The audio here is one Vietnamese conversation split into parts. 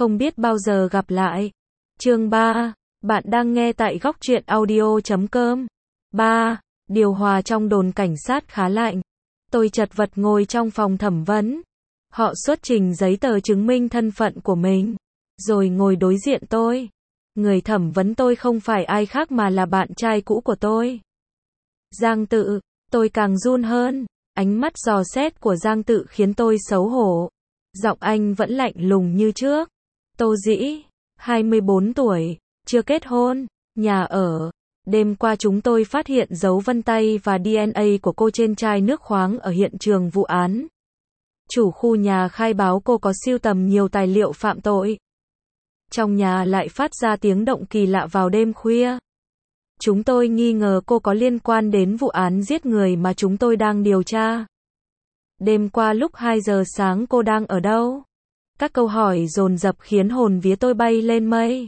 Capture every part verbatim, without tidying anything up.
không biết bao giờ gặp lại. Chương ba. Bạn đang nghe tại góc truyện audio chấm com. ba. Điều hòa trong đồn cảnh sát khá lạnh. Tôi chật vật ngồi trong phòng thẩm vấn. Họ xuất trình giấy tờ chứng minh thân phận của mình, rồi ngồi đối diện tôi. Người thẩm vấn tôi không phải ai khác mà là bạn trai cũ của tôi, Giang Tự. Tôi càng run hơn. Ánh mắt dò xét của Giang Tự khiến tôi xấu hổ. Giọng anh vẫn lạnh lùng như trước. Tô Dĩ, hai mươi bốn tuổi, chưa kết hôn, nhà ở. Đêm qua chúng tôi phát hiện dấu vân tay và đê en a của cô trên chai nước khoáng ở hiện trường vụ án. Chủ khu nhà khai báo cô có sưu tầm nhiều tài liệu phạm tội. Trong nhà lại phát ra tiếng động kỳ lạ vào đêm khuya. Chúng tôi nghi ngờ cô có liên quan đến vụ án giết người mà chúng tôi đang điều tra. Đêm qua lúc hai giờ sáng cô đang ở đâu? Các câu hỏi dồn dập khiến hồn vía tôi bay lên mây.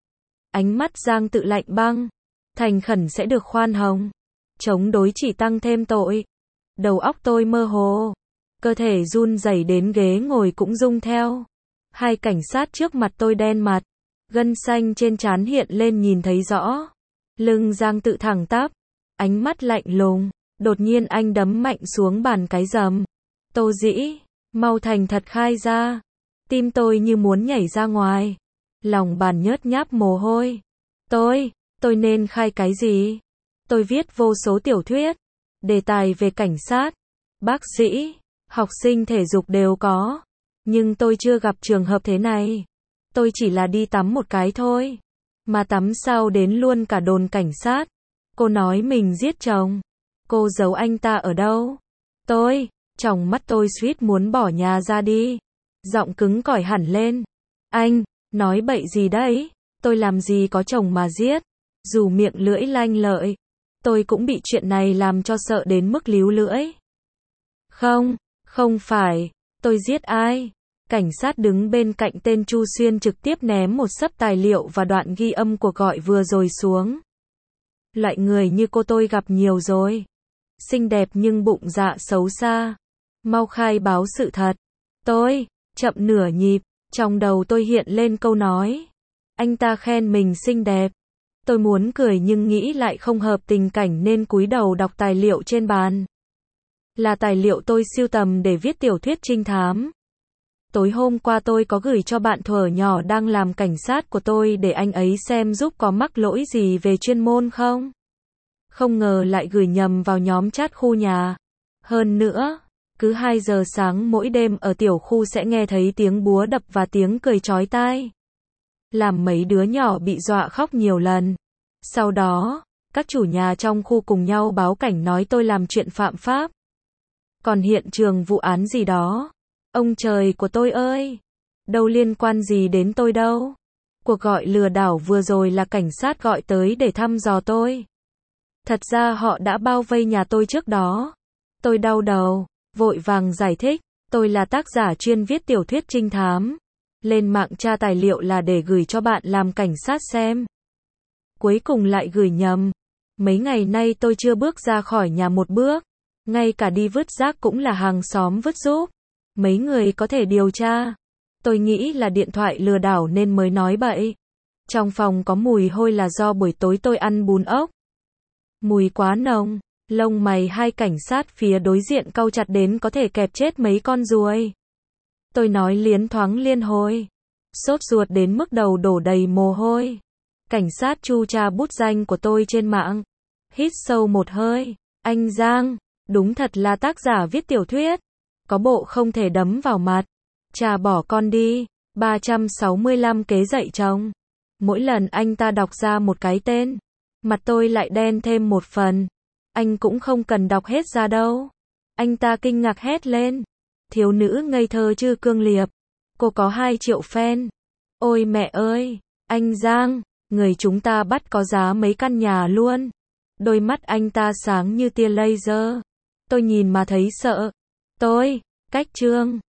Ánh mắt Giang Tự lạnh băng. Thành khẩn sẽ được khoan hồng. Chống đối chỉ tăng thêm tội. Đầu óc tôi mơ hồ. Cơ thể run rẩy đến ghế ngồi cũng rung theo. Hai cảnh sát trước mặt tôi đen mặt. Gân xanh trên trán hiện lên nhìn thấy rõ. Lưng Giang Tự thẳng tắp. Ánh mắt lạnh lùng. Đột nhiên anh đấm mạnh xuống bàn cái rầm. Tô Dĩ, mau thành thật khai ra. Tim tôi như muốn nhảy ra ngoài. Lòng bàn nhớt nháp mồ hôi. Tôi, tôi nên khai cái gì? Tôi viết vô số tiểu thuyết, đề tài về cảnh sát, bác sĩ, học sinh thể dục đều có. Nhưng tôi chưa gặp trường hợp thế này. Tôi chỉ là đi tắm một cái thôi. Mà tắm sao đến luôn cả đồn cảnh sát. Cô nói mình giết chồng. Cô giấu anh ta ở đâu? Tôi, trong mắt tôi suýt muốn bỏ nhà ra đi. Giọng cứng cỏi hẳn lên. Anh, nói bậy gì đấy? Tôi làm gì có chồng mà giết? Dù miệng lưỡi lanh lợi, tôi cũng bị chuyện này làm cho sợ đến mức líu lưỡi. Không, không phải. Tôi giết ai? Cảnh sát đứng bên cạnh tên Chu Xuyên trực tiếp ném một xấp tài liệu và đoạn ghi âm cuộc gọi vừa rồi xuống. Loại người như cô tôi gặp nhiều rồi. Xinh đẹp nhưng bụng dạ xấu xa. Mau khai báo sự thật. Tôi, chậm nửa nhịp, trong đầu tôi hiện lên câu nói. Anh ta khen mình xinh đẹp. Tôi muốn cười nhưng nghĩ lại không hợp tình cảnh nên cúi đầu đọc tài liệu trên bàn. Là tài liệu tôi sưu tầm để viết tiểu thuyết trinh thám. Tối hôm qua tôi có gửi cho bạn thuở nhỏ đang làm cảnh sát của tôi để anh ấy xem giúp có mắc lỗi gì về chuyên môn không. Không ngờ lại gửi nhầm vào nhóm chat khu nhà. Hơn nữa, cứ hai giờ sáng mỗi đêm ở tiểu khu sẽ nghe thấy tiếng búa đập và tiếng cười chói tai. Làm mấy đứa nhỏ bị dọa khóc nhiều lần. Sau đó, các chủ nhà trong khu cùng nhau báo cảnh nói tôi làm chuyện phạm pháp. Còn hiện trường vụ án gì đó? Ông trời của tôi ơi! Đâu liên quan gì đến tôi đâu. Cuộc gọi lừa đảo vừa rồi là cảnh sát gọi tới để thăm dò tôi. Thật ra họ đã bao vây nhà tôi trước đó. Tôi đau đầu, vội vàng giải thích. Tôi là tác giả chuyên viết tiểu thuyết trinh thám. Lên mạng tra tài liệu là để gửi cho bạn làm cảnh sát xem. Cuối cùng lại gửi nhầm. Mấy ngày nay tôi chưa bước ra khỏi nhà một bước. Ngay cả đi vứt rác cũng là hàng xóm vứt giúp. Mấy người có thể điều tra. Tôi nghĩ là điện thoại lừa đảo nên mới nói bậy. Trong phòng có mùi hôi là do buổi tối tôi ăn bún ốc. Mùi quá nồng. Lông mày hai cảnh sát phía đối diện cau chặt đến có thể kẹp chết mấy con ruồi. Tôi nói liến thoáng liên hồi. Sốt ruột đến mức đầu đổ đầy mồ hôi. Cảnh sát Chu tra bút danh của tôi trên mạng. Hít sâu một hơi. Anh Giang, đúng thật là tác giả viết tiểu thuyết. Có bộ không thể đấm vào mặt. Chà bỏ con đi. ba trăm sáu mươi lăm kế dạy chồng. Mỗi lần anh ta đọc ra một cái tên, mặt tôi lại đen thêm một phần. Anh cũng không cần đọc hết ra đâu. Anh ta kinh ngạc hét lên. Thiếu nữ ngây thơ Trư Cương Liệp. Cô có hai triệu fan. Ôi mẹ ơi, anh Giang, người chúng ta bắt có giá mấy căn nhà luôn. Đôi mắt anh ta sáng như tia laser. Tôi nhìn mà thấy sợ. Tôi, cách chương.